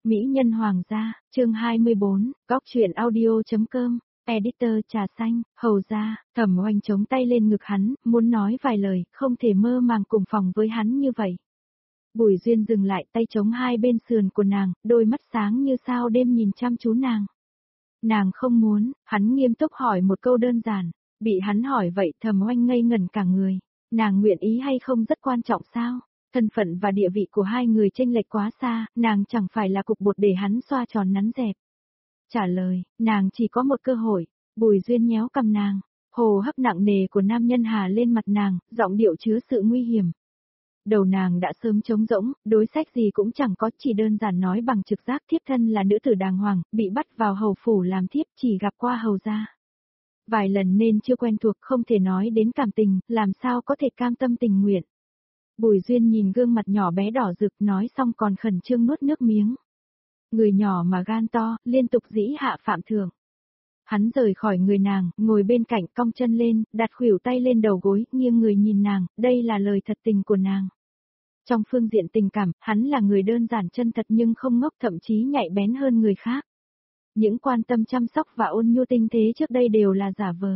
Mỹ nhân hoàng gia, chương 24, góc truyện audio.com, editor trà xanh, hầu gia, Thẩm Oanh chống tay lên ngực hắn, muốn nói vài lời, không thể mơ màng cùng phòng với hắn như vậy. Bùi Duyên dừng lại tay chống hai bên sườn của nàng, đôi mắt sáng như sao đêm nhìn chăm chú nàng. Nàng không muốn, hắn nghiêm túc hỏi một câu đơn giản, bị hắn hỏi vậy Thẩm Oanh ngây ngẩn cả người, nàng nguyện ý hay không rất quan trọng sao? Thân phận và địa vị của hai người chênh lệch quá xa, nàng chẳng phải là cục bột để hắn xoa tròn nắn dẹp. Trả lời, nàng chỉ có một cơ hội, Bùi Duyên nhéo cằm nàng, hồ hấp nặng nề của nam nhân hà lên mặt nàng, giọng điệu chứa sự nguy hiểm. Đầu nàng đã sớm trống rỗng, đối sách gì cũng chẳng có, chỉ đơn giản nói bằng trực giác thiếp thân là nữ tử đàng hoàng, bị bắt vào hầu phủ làm thiếp chỉ gặp qua hầu gia. Vài lần nên chưa quen thuộc không thể nói đến cảm tình, làm sao có thể cam tâm tình nguyện. Bùi Duyên nhìn gương mặt nhỏ bé đỏ rực nói xong còn khẩn trương nuốt nước miếng. Người nhỏ mà gan to, liên tục dĩ hạ phạm thượng. Hắn rời khỏi người nàng, ngồi bên cạnh cong chân lên, đặt khuỷu tay lên đầu gối, nghiêng người nhìn nàng, đây là lời thật tình của nàng. Trong phương diện tình cảm, hắn là người đơn giản chân thật nhưng không ngốc, thậm chí nhạy bén hơn người khác. Những quan tâm chăm sóc và ôn nhu tinh tế trước đây đều là giả vờ.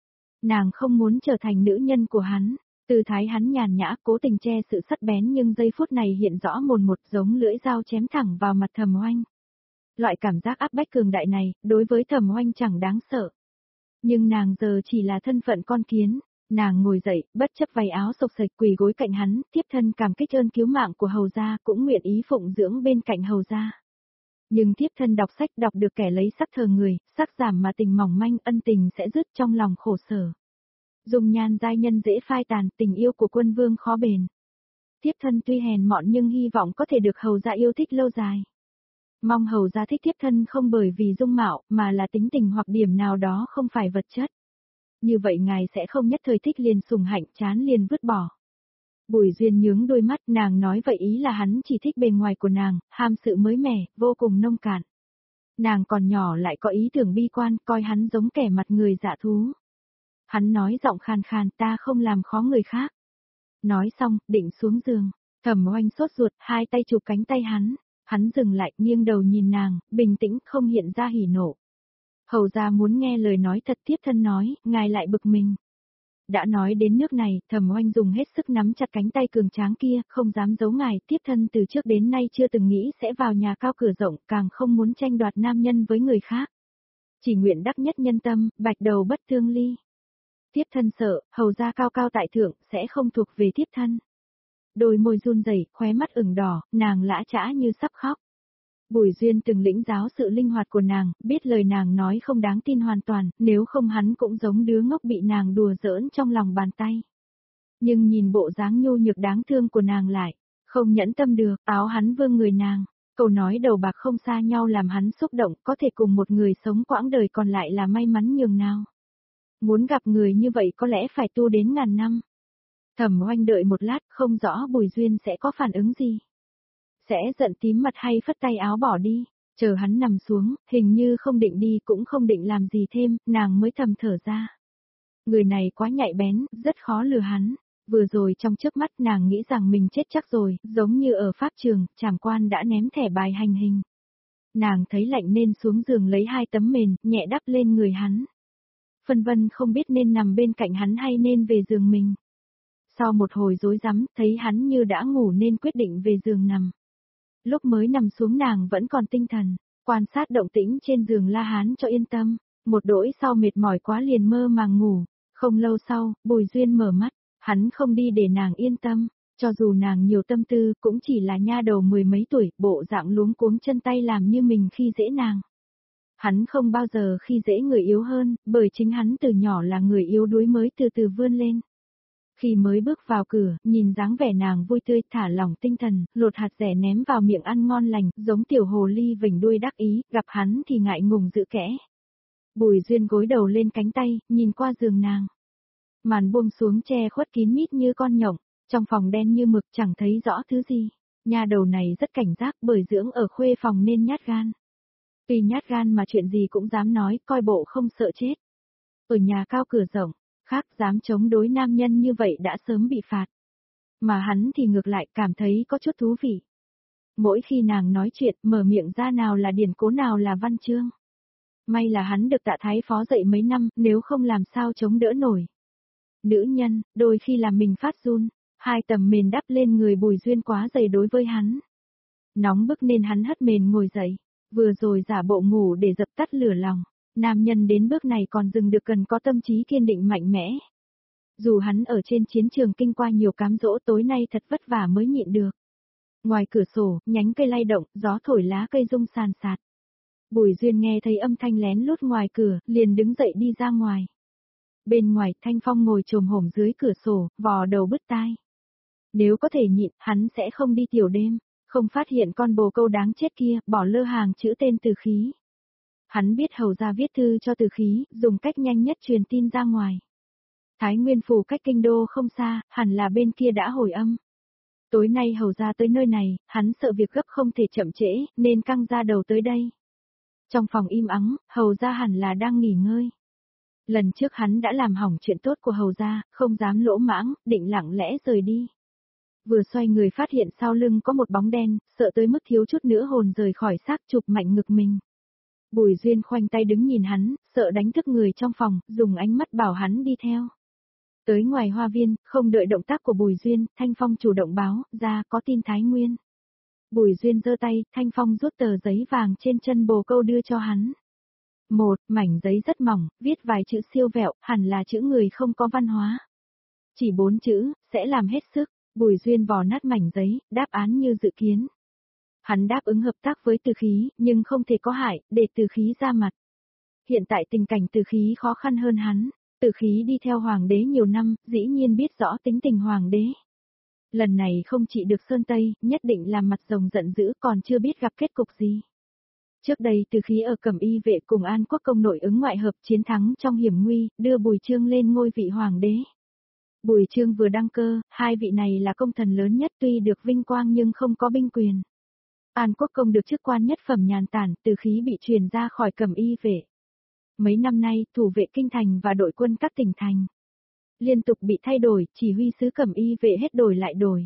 Nàng không muốn trở thành nữ nhân của hắn. Tư thái hắn nhàn nhã cố tình che sự sắc bén nhưng giây phút này hiện rõ mồn một giống lưỡi dao chém thẳng vào mặt Thẩm Oanh. Loại cảm giác áp bách cường đại này, đối với Thẩm Oanh chẳng đáng sợ. Nhưng nàng giờ chỉ là thân phận con kiến, nàng ngồi dậy, bất chấp váy áo xộc xệch quỳ gối cạnh hắn, tiếp thân cảm kích ơn cứu mạng của hầu gia cũng nguyện ý phụng dưỡng bên cạnh hầu gia. Nhưng tiếp thân đọc sách đọc được kẻ lấy sắc thờ người, sắc giảm mà tình mỏng manh ân tình sẽ dứt trong lòng khổ sở. Dùng nhan giai nhân dễ phai tàn, tình yêu của quân vương khó bền. Tiếp thân tuy hèn mọn nhưng hy vọng có thể được hầu gia yêu thích lâu dài. Mong hầu gia thích tiếp thân không bởi vì dung mạo, mà là tính tình hoặc điểm nào đó không phải vật chất. Như vậy ngài sẽ không nhất thời thích liền sủng hạnh chán liền vứt bỏ. Bùi Duyên nhướng đôi mắt, nàng nói vậy ý là hắn chỉ thích bề ngoài của nàng, ham sự mới mẻ, vô cùng nông cạn. Nàng còn nhỏ lại có ý tưởng bi quan, coi hắn giống kẻ mặt người dạ thú. Hắn nói giọng khàn khàn, ta không làm khó người khác. Nói xong, định xuống giường. Thẩm Oanh sốt ruột, hai tay chụp cánh tay hắn. Hắn dừng lại, nghiêng đầu nhìn nàng, bình tĩnh, không hiện ra hỉ nộ. Hầu gia muốn nghe lời nói thật, tiếp thân nói, ngài lại bực mình. Đã nói đến nước này, Thẩm Oanh dùng hết sức nắm chặt cánh tay cường tráng kia, không dám giấu ngài, tiếp thân từ trước đến nay chưa từng nghĩ sẽ vào nhà cao cửa rộng, càng không muốn tranh đoạt nam nhân với người khác. Chỉ nguyện đắc nhất nhân tâm, bạch đầu bất thương ly. Tiếp thân sợ, hầu gia cao cao tại thượng, sẽ không thuộc về tiếp thân. Đôi môi run rẩy, khóe mắt ửng đỏ, nàng lã chã như sắp khóc. Bùi Duyên từng lĩnh giáo sự linh hoạt của nàng, biết lời nàng nói không đáng tin hoàn toàn, nếu không hắn cũng giống đứa ngốc bị nàng đùa giỡn trong lòng bàn tay. Nhưng nhìn bộ dáng nhu nhược đáng thương của nàng lại, không nhẫn tâm được, áo hắn vương người nàng. Câu nói đầu bạc không xa nhau làm hắn xúc động, có thể cùng một người sống quãng đời còn lại là may mắn nhường nào. Muốn gặp người như vậy có lẽ phải tu đến ngàn năm. Thẩm Oanh đợi một lát, không rõ Bùi Duyên sẽ có phản ứng gì. Sẽ giận tím mặt hay phất tay áo bỏ đi, chờ hắn nằm xuống, hình như không định đi cũng không định làm gì thêm, nàng mới thầm thở ra. Người này quá nhạy bén, rất khó lừa hắn. Vừa rồi trong chớp mắt nàng nghĩ rằng mình chết chắc rồi, giống như ở pháp trường, trảm quan đã ném thẻ bài hành hình. Nàng thấy lạnh nên xuống giường lấy hai tấm mền, nhẹ đắp lên người hắn. Phân vân không biết nên nằm bên cạnh hắn hay nên về giường mình. Sau một hồi rối rắm, thấy hắn như đã ngủ nên quyết định về giường nằm. Lúc mới nằm xuống nàng vẫn còn tinh thần, quan sát động tĩnh trên giường la hán cho yên tâm, một đỗi sau mệt mỏi quá liền mơ màng ngủ. Không lâu sau, Bùi Duyên mở mắt, hắn không đi để nàng yên tâm, cho dù nàng nhiều tâm tư cũng chỉ là nha đầu mười mấy tuổi, bộ dạng luống cuống chân tay làm như mình khi dễ nàng. Hắn không bao giờ khi dễ người yếu hơn, bởi chính hắn từ nhỏ là người yếu đuối mới từ từ vươn lên. Khi mới bước vào cửa, nhìn dáng vẻ nàng vui tươi, thả lỏng tinh thần, lột hạt dẻ ném vào miệng ăn ngon lành, giống tiểu hồ ly vểnh đuôi đắc ý, gặp hắn thì ngại ngùng giữ kẽ. Bùi Duyên gối đầu lên cánh tay, nhìn qua giường nàng. Màn buông xuống che khuất kín mít như con nhộng, trong phòng đen như mực chẳng thấy rõ thứ gì. Nha đầu này rất cảnh giác bởi dưỡng ở khuê phòng nên nhát gan. Tuy nhát gan mà chuyện gì cũng dám nói, coi bộ không sợ chết. Ở nhà cao cửa rộng, khác dám chống đối nam nhân như vậy đã sớm bị phạt. Mà hắn thì ngược lại cảm thấy có chút thú vị. Mỗi khi nàng nói chuyện, mở miệng ra nào là điển cố nào là văn chương. May là hắn được Tạ Thái Phó dạy mấy năm, nếu không làm sao chống đỡ nổi. Nữ nhân, đôi khi làm mình phát run, hai tầm mền đắp lên người Bùi Duyên quá dày đối với hắn. Nóng bức nên hắn hất mền ngồi dậy, vừa rồi giả bộ ngủ để dập tắt lửa lòng. Nam nhân đến bước này còn dừng được cần có tâm trí kiên định mạnh mẽ. Dù hắn ở trên chiến trường kinh qua nhiều cám dỗ tối nay thật vất vả mới nhịn được. Ngoài cửa sổ, nhánh cây lay động, gió thổi lá cây rung sàn sạt. Bùi Duyên nghe thấy âm thanh lén lút ngoài cửa, liền đứng dậy đi ra ngoài. Bên ngoài, Thanh Phong ngồi chồm hổm dưới cửa sổ, vò đầu bứt tai. Nếu có thể nhịn, hắn sẽ không đi tiểu đêm, không phát hiện con bồ câu đáng chết kia, bỏ lơ hàng chữ tên Từ Khí. Hắn biết hầu ra viết thư cho Từ Khí, dùng cách nhanh nhất truyền tin ra ngoài. Thái Nguyên Phủ cách kinh đô không xa, hẳn là bên kia đã hồi âm. Tối nay hầu ra tới nơi này, hắn sợ việc gấp không thể chậm trễ, nên căng ra đầu tới đây. Trong phòng im ắng, hầu ra hẳn là đang nghỉ ngơi. Lần trước hắn đã làm hỏng chuyện tốt của hầu ra, không dám lỗ mãng, định lặng lẽ rời đi. Vừa xoay người phát hiện sau lưng có một bóng đen, sợ tới mức thiếu chút nữa hồn rời khỏi xác chụp mạnh ngực mình. Bùi Duyên khoanh tay đứng nhìn hắn, sợ đánh thức người trong phòng, dùng ánh mắt bảo hắn đi theo. Tới ngoài hoa viên, không đợi động tác của Bùi Duyên, Thanh Phong chủ động báo, ra có tin Thái Nguyên. Bùi Duyên giơ tay, Thanh Phong rút tờ giấy vàng trên chân bồ câu đưa cho hắn. Một mảnh giấy rất mỏng, viết vài chữ siêu vẹo, hẳn là chữ người không có văn hóa. Chỉ 4 chữ, sẽ làm hết sức. Bùi Duyên vò nát mảnh giấy, đáp án như dự kiến. Hắn đáp ứng hợp tác với Từ Khí, nhưng không thể có hại, để Từ Khí ra mặt. Hiện tại tình cảnh Từ Khí khó khăn hơn hắn. Từ Khí đi theo hoàng đế nhiều năm, dĩ nhiên biết rõ tính tình hoàng đế. Lần này không trị được Sơn Tây, nhất định làm mặt rồng giận dữ, còn chưa biết gặp kết cục gì. Trước đây Từ Khí ở Cẩm Y vệ cùng An Quốc công nội ứng ngoại hợp chiến thắng trong hiểm nguy, đưa Bùi Chương lên ngôi vị hoàng đế. Bùi Chương vừa đăng cơ, hai vị này là công thần lớn nhất tuy được vinh quang nhưng không có binh quyền. An Quốc công được chức quan nhất phẩm nhàn tản, Từ Khí bị truyền ra khỏi Cẩm Y vệ. Mấy năm nay, thủ vệ kinh thành và đội quân các tỉnh thành liên tục bị thay đổi, chỉ huy sứ Cẩm Y vệ hết đổi lại đổi.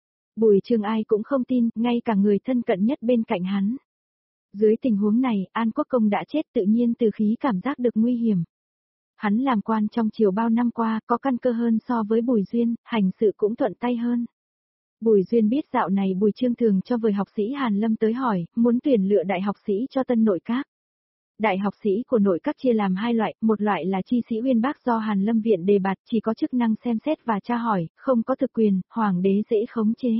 Bùi Chương ai cũng không tin, ngay cả người thân cận nhất bên cạnh hắn. Dưới tình huống này, An Quốc công đã chết tự nhiên Từ Khí cảm giác được nguy hiểm. Hắn làm quan trong triều bao năm qua có căn cơ hơn so với Bùi Duyên, hành sự cũng thuận tay hơn. Bùi Duyên biết dạo này Bùi Chương thường cho vời học sĩ Hàn Lâm tới hỏi, muốn tuyển lựa đại học sĩ cho tân nội các. Đại học sĩ của nội các chia làm hai loại, một loại là chi sĩ uyên bác do Hàn Lâm viện đề bạt chỉ có chức năng xem xét và tra hỏi, không có thực quyền, hoàng đế dễ khống chế.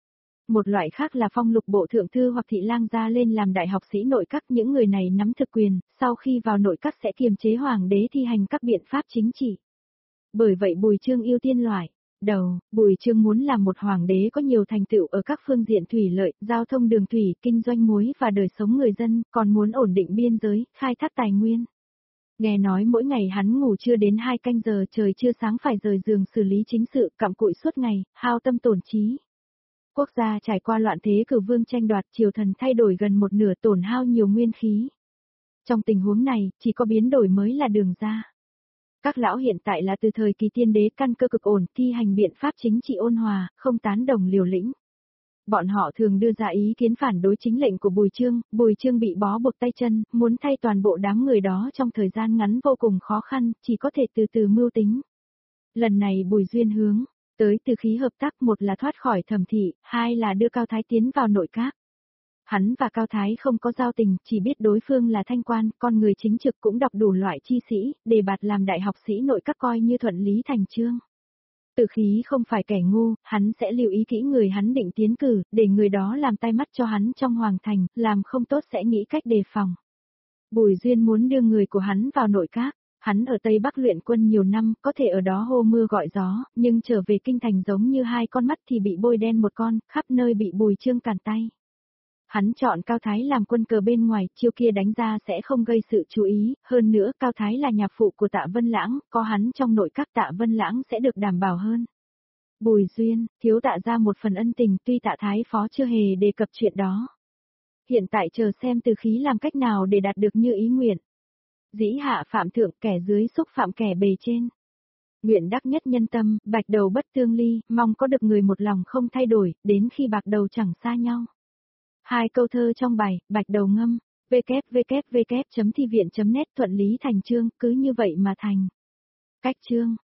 Một loại khác là phong lục bộ thượng thư hoặc thị lang gia lên làm đại học sĩ nội các, những người này nắm thực quyền, sau khi vào nội các sẽ kiềm chế hoàng đế thi hành các biện pháp chính trị. Bởi vậy Bùi Chương ưu tiên loại đầu, Bùi Chương muốn làm một hoàng đế có nhiều thành tựu ở các phương diện thủy lợi, giao thông đường thủy, kinh doanh muối và đời sống người dân, còn muốn ổn định biên giới, khai thác tài nguyên. Nghe nói mỗi ngày hắn ngủ chưa đến 2 canh giờ, trời chưa sáng phải rời giường xử lý chính sự, cặm cụi suốt ngày, hao tâm tổn trí. Quốc gia trải qua loạn thế cử vương tranh đoạt, triều thần thay đổi gần một nửa, tổn hao nhiều nguyên khí. Trong tình huống này, chỉ có biến đổi mới là đường ra. Các lão hiện tại là từ thời kỳ tiên đế, căn cơ cực ổn, thi hành biện pháp chính trị ôn hòa, không tán đồng liều lĩnh. Bọn họ thường đưa ra ý kiến phản đối chính lệnh của Bùi Chương bị bó buộc tay chân, muốn thay toàn bộ đám người đó trong thời gian ngắn vô cùng khó khăn, chỉ có thể từ từ mưu tính. Lần này Bùi Duyên hướng tới Từ Khí hợp tác, một là thoát khỏi Thẩm thị, hai là đưa Cao Thái tiến vào nội các. Hắn và Cao Thái không có giao tình, chỉ biết đối phương là thanh quan, con người chính trực cũng đọc đủ loại chi sĩ, đề bạt làm đại học sĩ nội các coi như thuận lý thành chương. Từ Khí không phải kẻ ngu, hắn sẽ lưu ý kỹ người hắn định tiến cử, để người đó làm tai mắt cho hắn trong hoàng thành, làm không tốt sẽ nghĩ cách đề phòng. Bùi Duyên muốn đưa người của hắn vào nội các. Hắn ở Tây Bắc luyện quân nhiều năm, có thể ở đó hô mưa gọi gió, nhưng trở về kinh thành giống như hai con mắt thì bị bôi đen một con, khắp nơi bị Bùi Chương cản tay. Hắn chọn Cao Thái làm quân cờ bên ngoài, chiêu kia đánh ra sẽ không gây sự chú ý, hơn nữa Cao Thái là nhạc phụ của Tạ Vân Lãng, có hắn trong nội các Tạ Vân Lãng sẽ được đảm bảo hơn. Bùi Duyên, thiếu Tạ ra một phần ân tình, tuy Tạ Thái Phó chưa hề đề cập chuyện đó. Hiện tại chờ xem Từ Khí làm cách nào để đạt được như ý nguyện. Dĩ hạ phạm thượng, kẻ dưới xúc phạm kẻ bề trên. Nguyện đắc nhất nhân tâm, bạch đầu bất tương ly, mong có được người một lòng không thay đổi, đến khi bạc đầu chẳng xa nhau. Hai câu thơ trong bài, bạch đầu ngâm, www.thivien.net thuận lý thành chương, cứ như vậy mà thành. Cách chương